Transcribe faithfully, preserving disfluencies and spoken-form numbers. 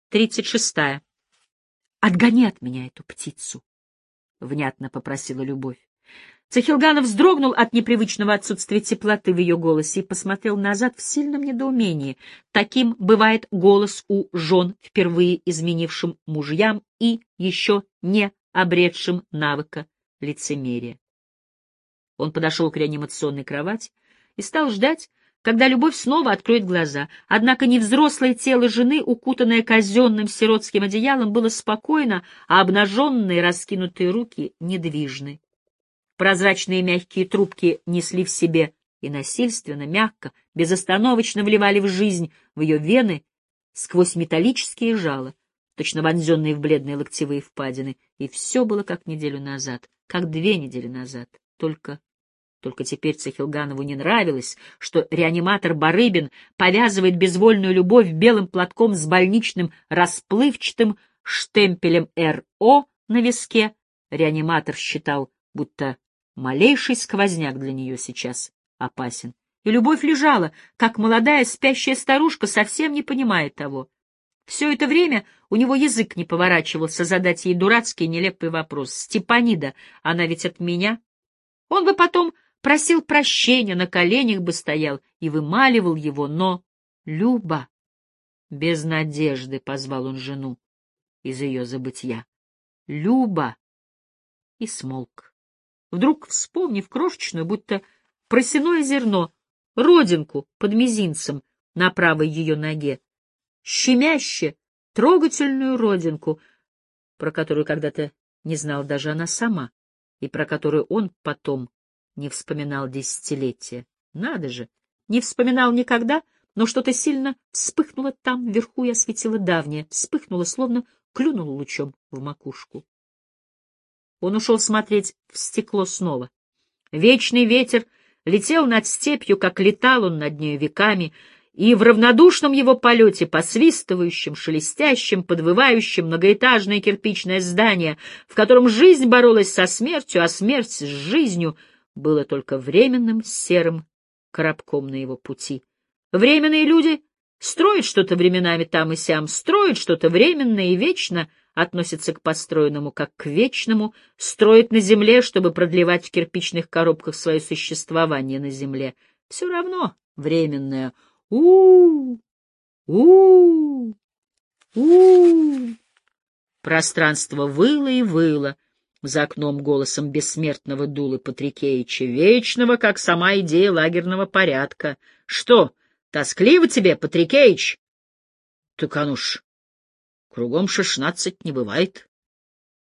тридцать шестая. «Отгони от меня эту птицу», — внятно попросила Любовь. Цахилганов вздрогнул от непривычного отсутствия теплоты в ее голосе и посмотрел назад в сильном недоумении. Таким бывает голос у жен, впервые изменившим мужьям и еще не обретшим навыка лицемерия. Он подошел к реанимационной кровати и стал ждать, когда Любовь снова откроет глаза. Однако невзрослое тело жены, укутанное казенным сиротским одеялом, было спокойно, а обнаженные раскинутые руки недвижны. Прозрачные мягкие трубки несли в себе и насильственно, мягко, безостановочно вливали в жизнь, в ее вены, сквозь металлические жала, точно вонзенные в бледные локтевые впадины. И все было как неделю назад, как две недели назад. Только, только теперь Цахилганову не нравилось, что реаниматор Барыбин повязывает безвольную Любовь белым платком с больничным расплывчатым штемпелем эр о на виске. Реаниматор считал, будто малейший сквозняк для нее сейчас опасен. И Любовь лежала, как молодая спящая старушка, совсем не понимая того. Все это время у него язык не поворачивался задать ей дурацкий нелепый вопрос. «Степанида, она ведь от меня?» Он бы потом просил прощения, на коленях бы стоял и вымаливал его, но... «Люба!» Без надежды позвал он жену из ее забытья. «Люба!» И смолк. Вдруг вспомнив крошечную, будто просяное зерно, родинку под мизинцем на правой ее ноге, щемяще, трогательную родинку, про которую когда-то не знала даже она сама, и про которую он потом не вспоминал десятилетия. Надо же, не вспоминал никогда, но что-то сильно вспыхнуло там, вверху и осветило давнее, вспыхнуло, словно клюнуло лучом в макушку. Он ушел смотреть в стекло снова. Вечный ветер летел над степью, как летал он над нею веками, и в равнодушном его полете, посвистывающем, шелестящем, подвывающем, многоэтажное кирпичное здание, в котором жизнь боролась со смертью, а смерть с жизнью, было только временным серым коробком на его пути. Временные люди строят что-то временами там и сям, строят что-то временное и вечно относятся к построенному как к вечному, строят на земле, чтобы продлевать в кирпичных коробках свое существование на земле. Все равно временное. У-у-у, у-у-у, у-у-у. Пространство выло и выло за окном голосом бессмертного Дулы Патрикеича, вечного, как сама идея лагерного порядка. Что, тоскливо тебе, Патрикеич? Так оно ж кругом шестнадцать не бывает.